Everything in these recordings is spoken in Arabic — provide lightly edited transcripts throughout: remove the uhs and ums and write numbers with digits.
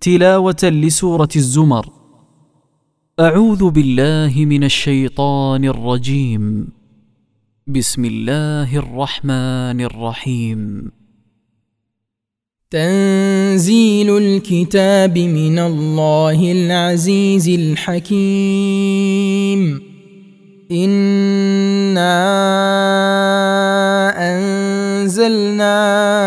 تلاوة لسورة الزمر. أعوذ بالله من الشيطان الرجيم. بسم الله الرحمن الرحيم. تنزيل الكتاب من الله العزيز الحكيم. إنا أنزلنا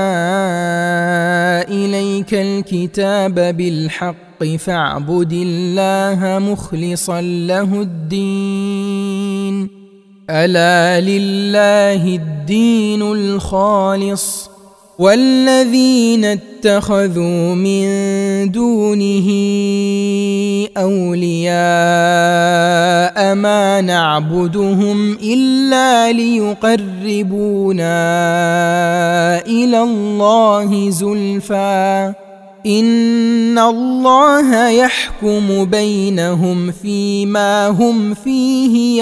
إليك الكتاب بالحق فاعبد الله مخلصا له الدين. ألا لله الدين الخالص والذين اتخذوا من دونه أولياء ما نعبدهم إلا ليقربونا إلى الله زلفى إن الله يحكم بينهم فيما هم فيه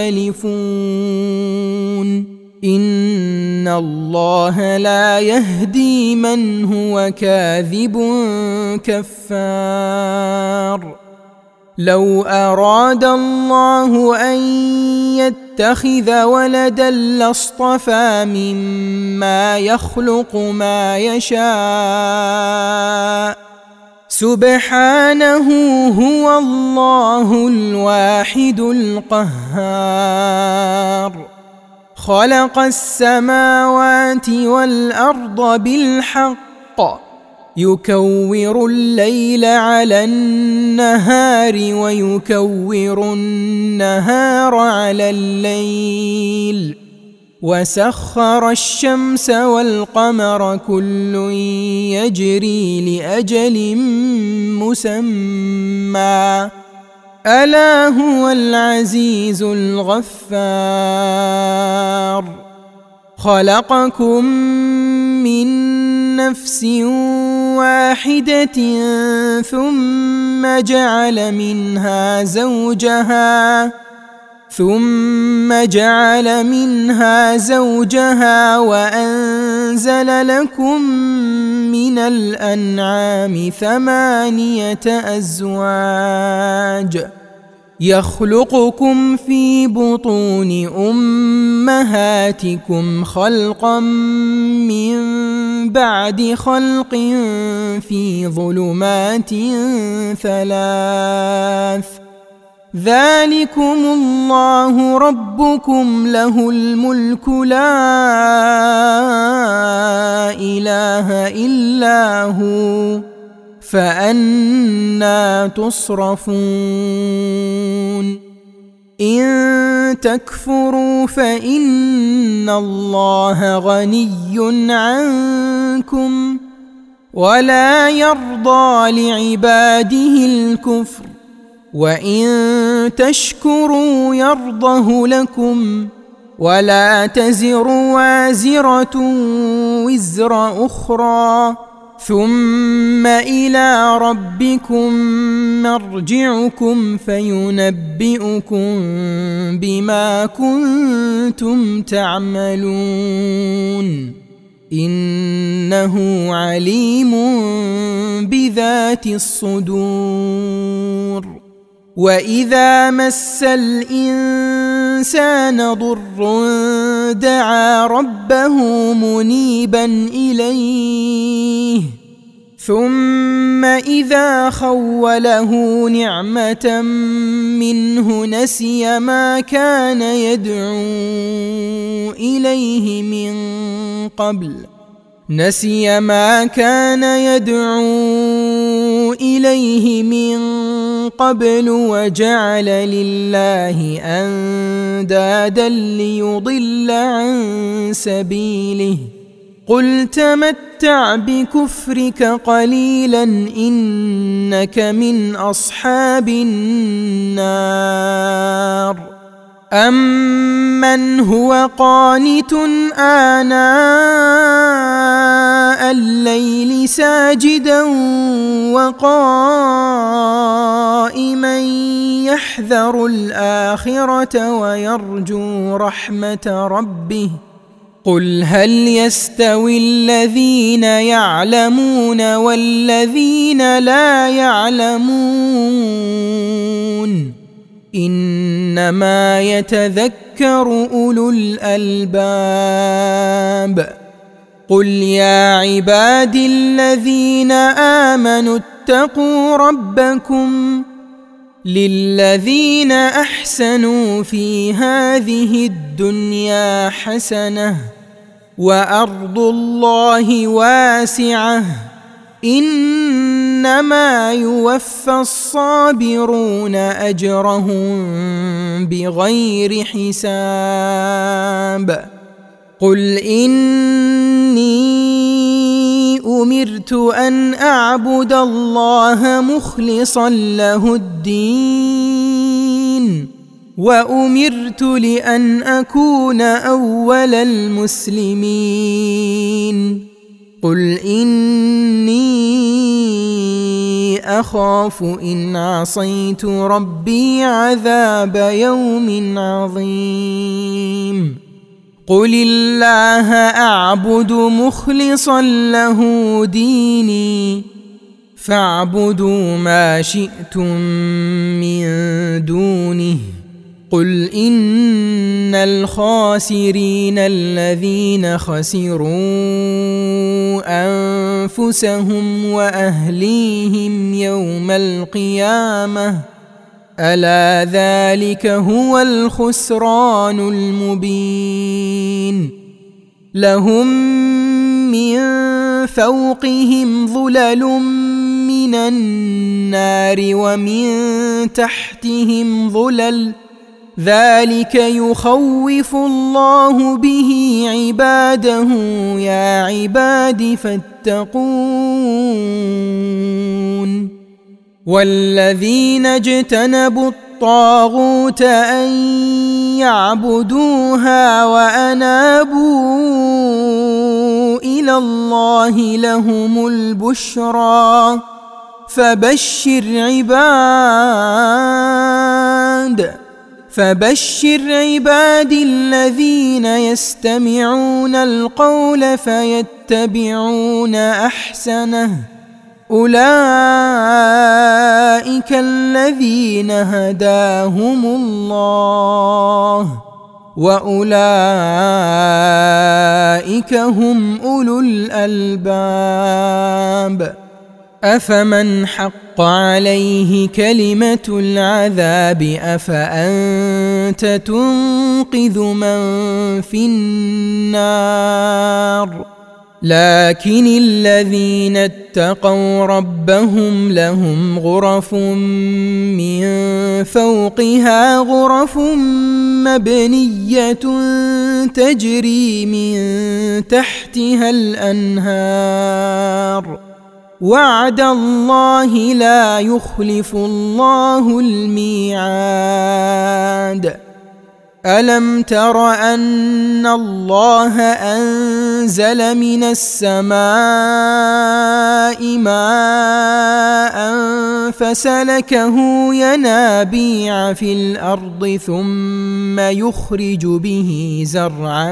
يختلفون. إن الله لا يهدي من هو كاذب كفار. لو أراد الله أن يتخذ ولدا لاصطفى مما يخلق ما يشاء سبحانه هو الله الواحد القهار. خلق السماوات والأرض بالحق يكور الليل على النهار ويكور النهار على الليل وسخر الشمس والقمر كل يجري لأجل مسمى ألا هو العزيز الغفار. خلقكم من نفس واحدة ثم جعل منها زوجها وأنزل لكم من الأنعام 8 أزواج يخلقكم في بطون أمهاتكم خلقا من بعد خلق في ظلمات 3 ذلكم الله ربكم له الملك لا إله إلا هو فأنى تصرفون. إن تكفروا فإن الله غني عنكم ولا يرضى لعباده الكفر وإن تشكروا يرضه لكم ولا تزر وازرة وزر أخرى ثم إلى ربكم مرجعكم فينبئكم بما كنتم تعملون إنه عليم بذات الصدور. وإذا مس الإنسان ضر دعا ربه منيبا إليه ثم إذا خوله نعمة منه نسي ما كان يدعو إليه من قبل وجعل لله أندادا ليضل عن سبيله قل تمتع بكفرك قليلا إنك من أصحاب النار. أمن هو قانت آناء الليل ساجدا وقائما يحذر الآخرة ويرجو رحمة ربه قل هل يستوي الذين يعلمون والذين لا يعلمون إنما يتذكر أولو الألباب قل يا عبادي الذين آمنوا اتقوا ربكم للذين أحسنوا في هذه الدنيا حسنة وأرض الله واسعة إنما يوفى الصابرون أجرهم بغير حساب قل إني أمرت أن أعبد الله مخلصا له الدين وأمرت لأن أكون أول المسلمين قل إني أخاف إن عصيت ربي عذاب يوم عظيم قل الله أعبد مخلصا له ديني فاعبدوا ما شئتم من دونه قل إن الخاسرين الذين خسروا أنفسهم وأهليهم يوم القيامة ألا ذلك هو الخسران المبين لهم من فوقهم ظلل من النار ومن تحتهم ظلل ذلك يخوف الله به عباده يا عباد فاتقون والذين اجتنبوا الطاغوت أن يعبدوها وأنابوا إلى الله لهم البشرى فبشر عباد الذين يستمعون القول فيتبعون أحسنه أولئك الذين هداهم الله وأولئك هم أولو الألباب أفمن حق عليه كلمة العذاب أفأنت تنقذ من في النار لكن الذين اتقوا ربهم لهم غرف من فوقها غرف مبنية تجري من تحتها الأنهار وعد الله لا يخلف الله الميعاد ألم تر أن الله أنزل من السماء ماء فسلكه ينابيع في الأرض ثم يخرج به زرعا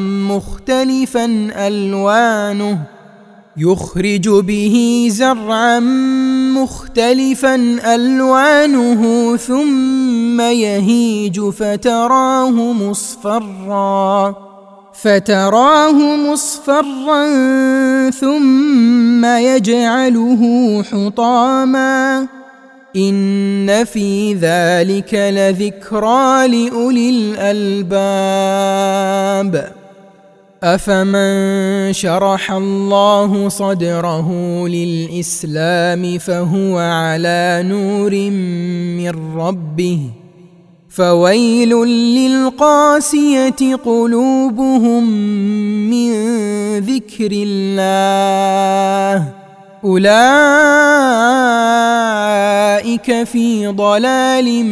مختلفا ألوانه ثم يهيج فتراه مصفرا ثم يجعله حطاما إن في ذلك لذكرى لأولي الألباب أفمن شرح الله صدره للإسلام فهو على نور من ربه فويل للقاسية قلوبهم من ذكر الله أولئك في ضلال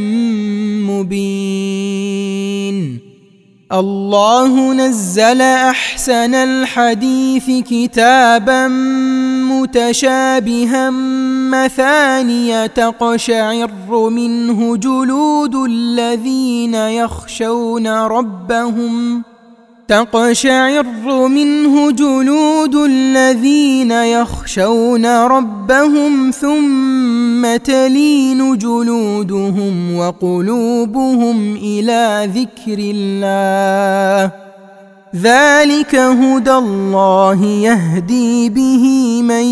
مبين الله نزل أحسن الحديث كتابا متشابها مثانية تقشعر منه جلود الذين تقشعر منه جلود الذين يخشون ربهم ثم تلين جلودهم وقلوبهم إلى ذكر الله ذلك هدى الله يهدي به من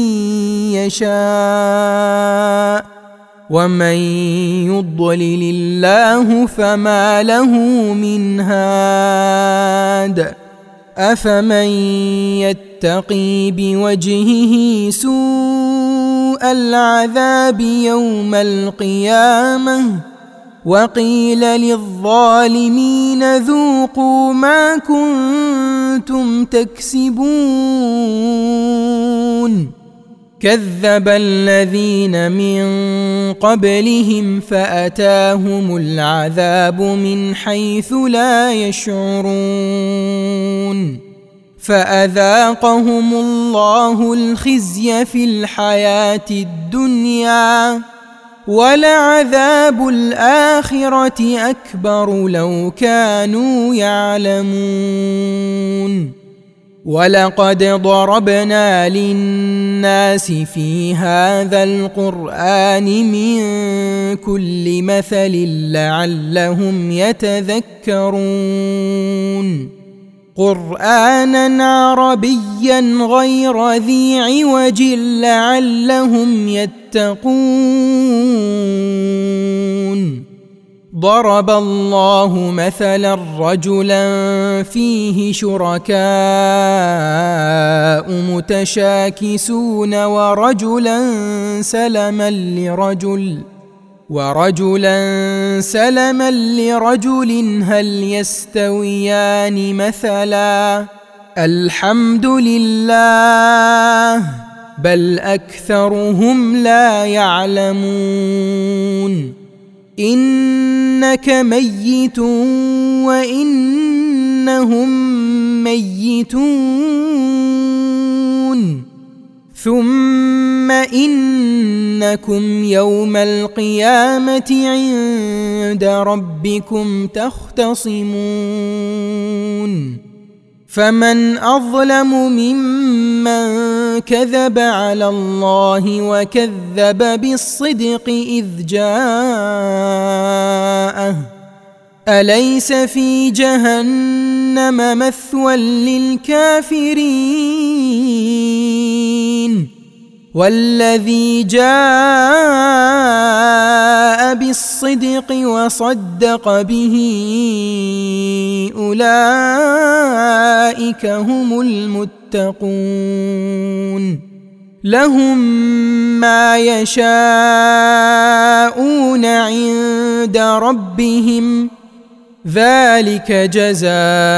يشاء ومن يضلل الله فما له من هاد أفمن يتقي بوجهه سوء العذاب يوم القيامة وقيل للظالمين ذوقوا ما كنتم تكسبون كذب الذين من قبلهم فأتاهم العذاب من حيث لا يشعرون فأذاقهم الله الخزي في الحياة الدنيا ولعذاب الآخرة أكبر لو كانوا يعلمون ولقد ضربنا للناس في هذا القرآن من كل مثل لعلهم يتذكرون قرآنا عربيا غير ذي عوج لعلهم يتقون ضرب الله مثلا رجلا فيه شركاء متشاكسون ورجلا سلما لرجل هل يستويان مثلا الحمد لله بل أكثرهم لا يعلمون إنك ميت وإنهم ميتون ثم إنكم يوم القيامة عند ربكم تختصمون فمن أظلم ممن كذب على الله وكذب بالصدق إذ جاءه أليس في جهنم مثوى للكافرين والذي جاء بالصدق وصدق به أولئك هم المتقون لهم ما يشاءون عند ربهم ذلك جزاء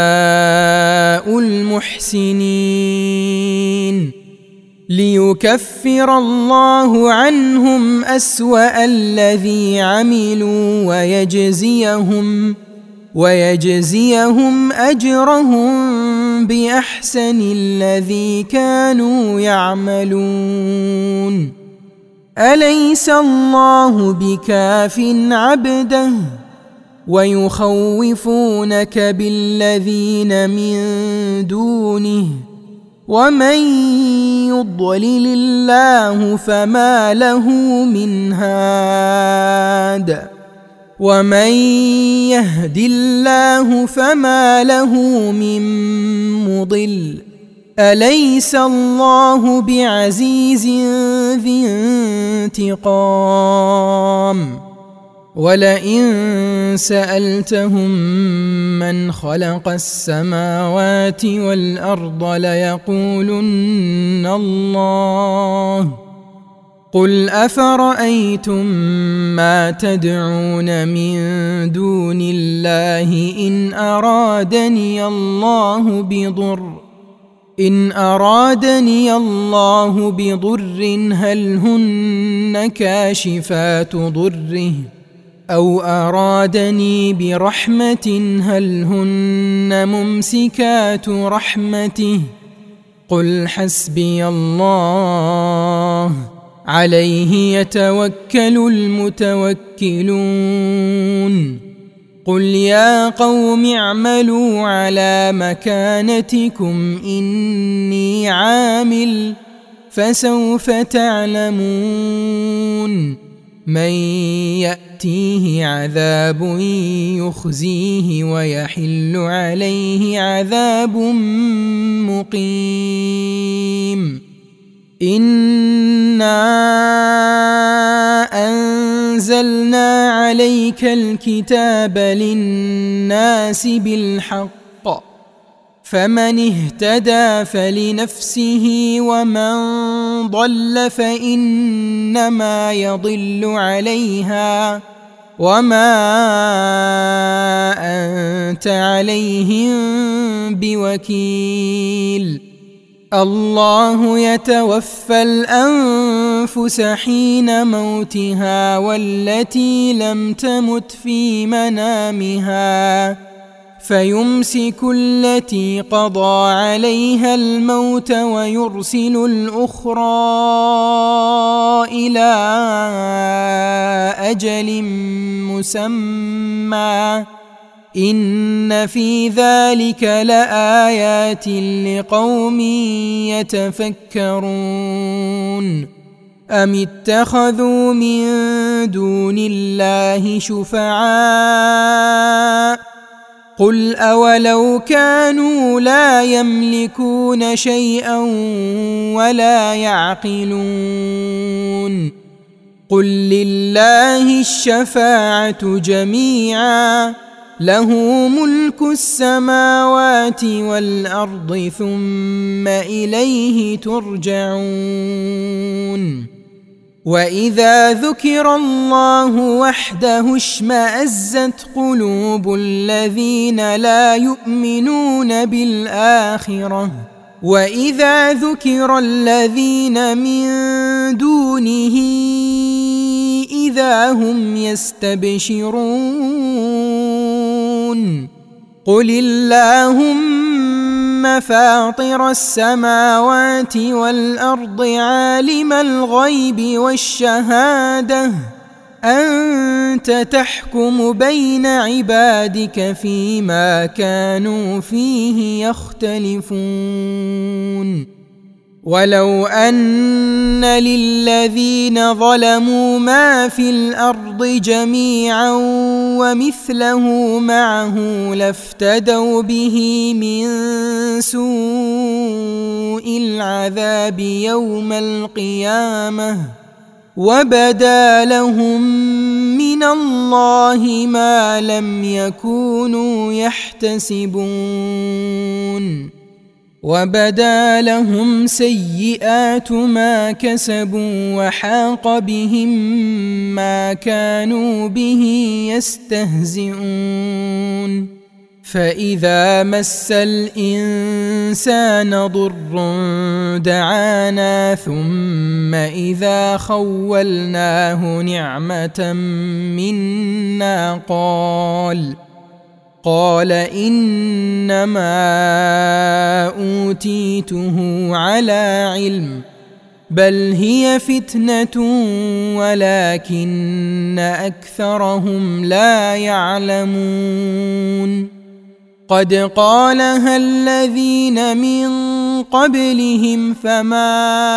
المحسنين ليكفر الله عنهم أسوأ الذي عملوا ويجزيهم أجرهم بأحسن الذي كانوا يعملون أليس الله بكاف عبده ويخوفونك بالذين من دونه ومن يضلل الله فما له من هاد ومن يهد الله فما له من مضل أليس الله بعزيز ذي انتقام ولئن سألتهم من خلق السماوات والأرض ليقولن الله قل أفرأيتم ما تدعون من دون الله إن أرادني الله بضر هل هن كاشفات ضره أو أرادني برحمة هل هن ممسكات رحمته قل حسبي الله عليه يتوكل المتوكلون قل يا قوم اعملوا على مكانتكم إني عامل فسوف تعلمون من يأتيه عذاب يخزيه ويحل عليه عذاب مقيم إنا أنزلنا عليك الكتاب للناس بالحق فمن اهتدى فلنفسه ومن ضل فإنما يضل عليها وما أنت عليهم بوكيل الله يتوفى الأنفس حين موتها والتي لم تمت في منامها فيمسك التي قضى عليها الموت ويرسل الأخرى إلى أجل مسمى إن في ذلك لآيات لقوم يتفكرون أم اتخذوا من دون الله شفعاء قل أولو كانوا لا يملكون شيئا ولا يعقلون قل لله الشفاعة جميعا له ملك السماوات والأرض ثم إليه ترجعون وإذا ذكر الله وحده اشمأزت قلوب الذين لا يؤمنون بالآخرة وإذا ذكر الذين من دونه إذا هم يستبشرون قل اللهم فاطر السماوات والأرض عالم الغيب والشهادة أنت تحكم بين عبادك فيما كانوا فيه يختلفون ولو أن للذين ظلموا ما في الأرض جميعا ومثله معه لافتدوا به من سوء العذاب يوم القيامة وبدا لهم من الله ما لم يكونوا يحتسبون وبدا لهم سيئات ما كسبوا وحاق بهم ما كانوا به يستهزئون فإذا مس الإنسان ضر دعانا ثم إذا خولناه نعمة منا قال إنما أوتيته على علم بل هي فتنة ولكن أكثرهم لا يعلمون قد قالها الذين من قبلهم فما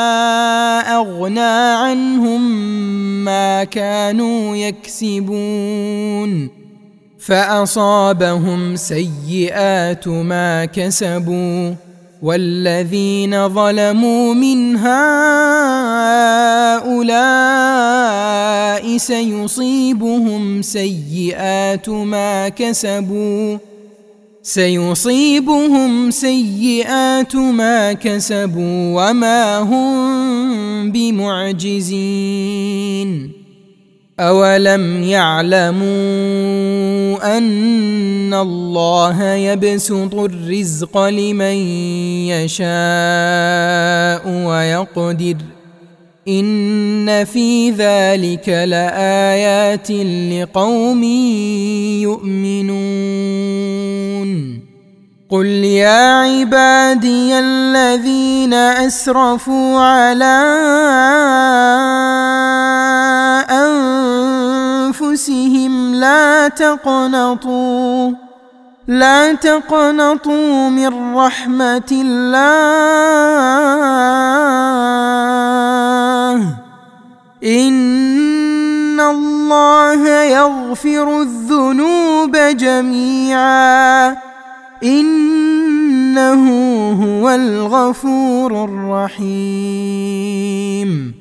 أغنى عنهم ما كانوا يكسبون فأصابهم سيئات ما كسبوا والذين ظلموا من هؤلاء سيصيبهم سيئات ما كسبوا وما هم بمعجزين أولم يعلموا أن الله يبسط الرزق لمن يشاء ويقدر إن في ذلك لآيات لقوم يؤمنون قل يا عبادي الذين أسرفوا على أنفسهم لا تقنطوا من رحمة الله إن الله يغفر الذنوب جميعا إنه هو الغفور الرحيم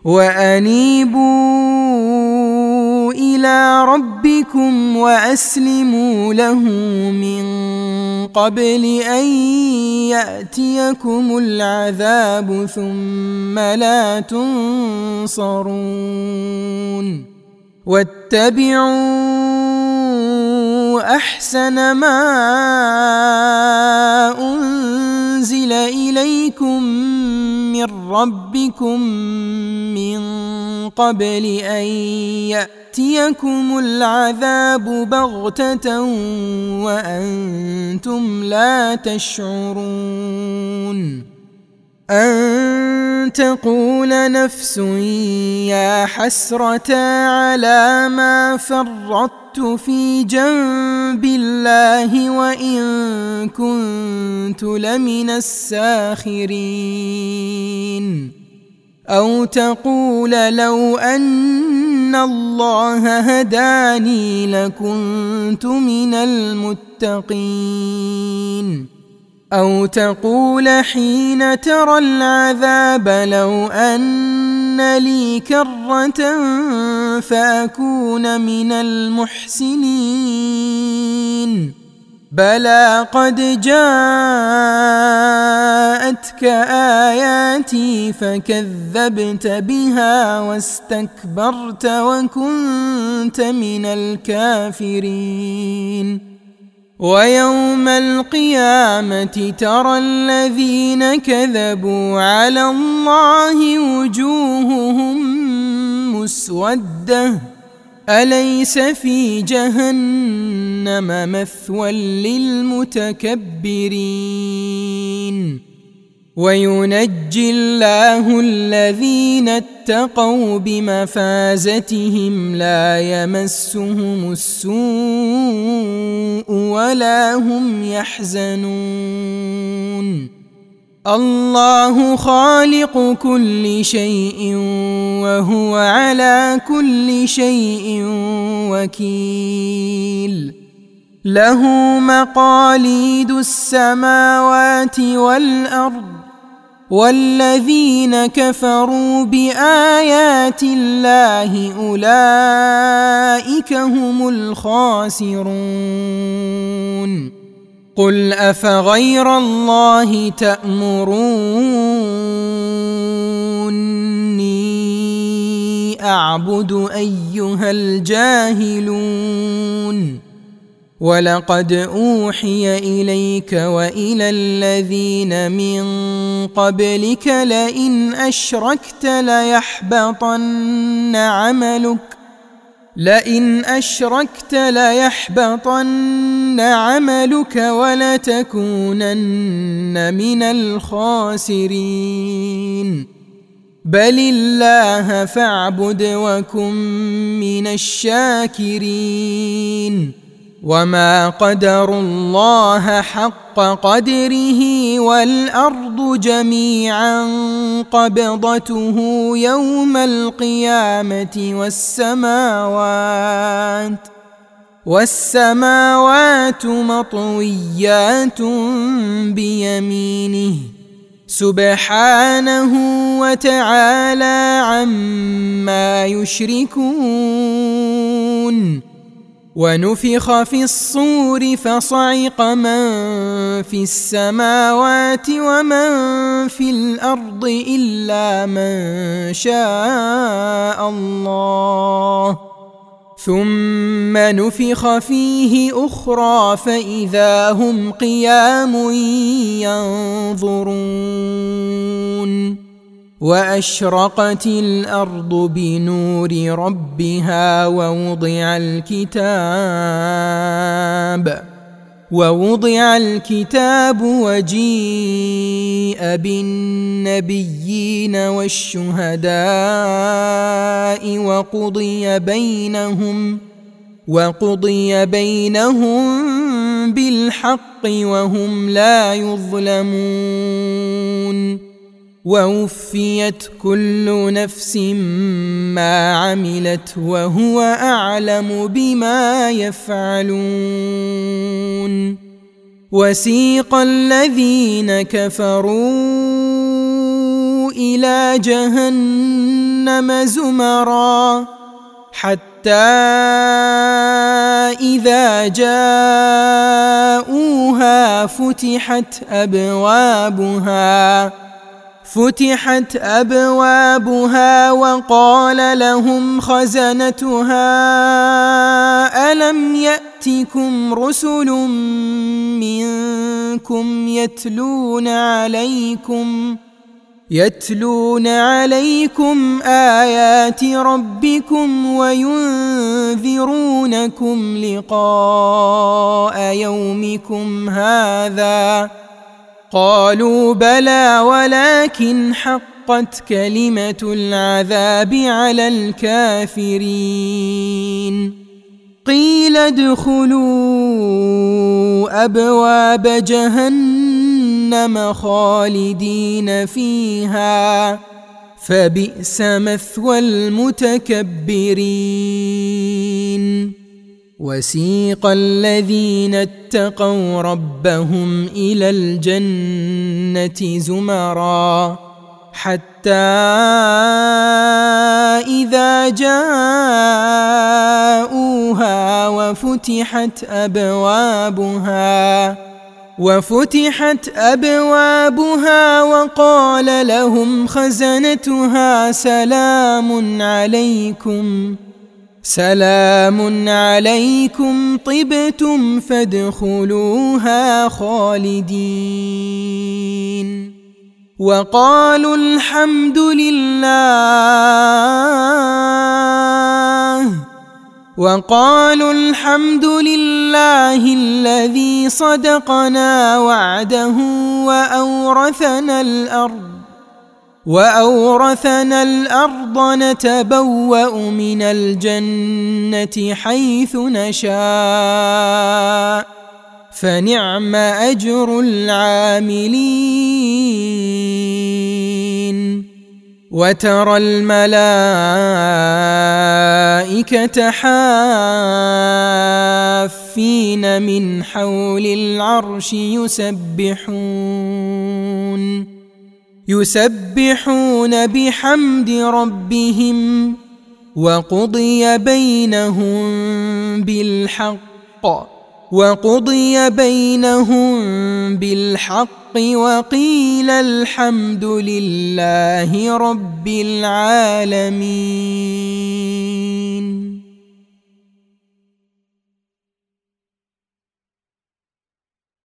وأنيبوا إلى ربكم وأسلموا له من قبل أن يأتيكم العذاب ثم لا تنصرون واتبعوا أحسن ما أنزل إليكم من ربكم من قبل أن يأتيكم العذاب بغتة وأنتم لا تشعرون أن تقول نفس يا حسرة على ما فرطت في جنب الله وإن كنت لمن الساخرين أو تقول لو أن الله هداني لكنت من المتقين أو تقول حين ترى العذاب لو أن لي كرة فأكون من المحسنين بلى قد جاءتك آياتي فكذبت بها واستكبرت وكنت من الكافرين ويوم القيامة ترى الذين كذبوا على الله وجوههم مسودة أليس في جهنم مثوى للمتكبرين وينجي الله الذين اتقوا بمفازتهم لا يمسهم السوء ولا هم يحزنون الله خالق كل شيء وهو على كل شيء وكيل له مقاليد السماوات والأرض والذين كفروا بآيات الله أولئك هم الخاسرون قل أفغير الله تأمروني أعبد أيها الجاهلون ولقد أوحي إليك وإلى الذين من قبلك لئن أشركت ليحبطن عملك ولتكونن من الخاسرين بل الله فاعبد وكن من الشاكرين وما قدروا الله حق قدره والأرض جميعا قبضته يوم القيامة والسماوات مطويات بيمينه سبحانه وتعالى عما يشركون ونفخ في الصور فصعق من في السماوات ومن في الأرض إلا من شاء الله ثم نفخ فيه أخرى فإذا هم قيام ينظرون وأشرقت الأرض بنور ربها ووضع الكتاب وجيء بالنبيين والشهداء وقضي بينهم بالحق وهم لا يظلمون ووفيت كل نفس ما عملت وهو أعلم بما يفعلون وسيق الذين كفروا إلى جهنم زمرا حتى إذا جاءوها فتحت أبوابها وقال لهم خزنتها ألم يأتكم رسل منكم يتلون عليكم آيات ربكم وينذرونكم لقاء يومكم هذا قالوا بلى ولكن حقت كلمة العذاب على الكافرين قيل ادخلوا أبواب جهنم خالدين فيها فبئس مثوى المتكبرين وسيق الذين اتقوا ربهم إلى الجنة زمرا حتى إذا جاءوها وفتحت أبوابها وقال لهم خزنتها سلام عليكم طبتم فادخلوها خالدين وقالوا الحمد لله الذي صدقنا وعده وأورثنا الأرض نتبوأ من الجنة حيث نشاء فنعم أجر العاملين وترى الملائكة حافين من حول العرش يسبحون بحمد ربهم وقضي بينهم بالحق وقيل الحمد لله رب العالمين.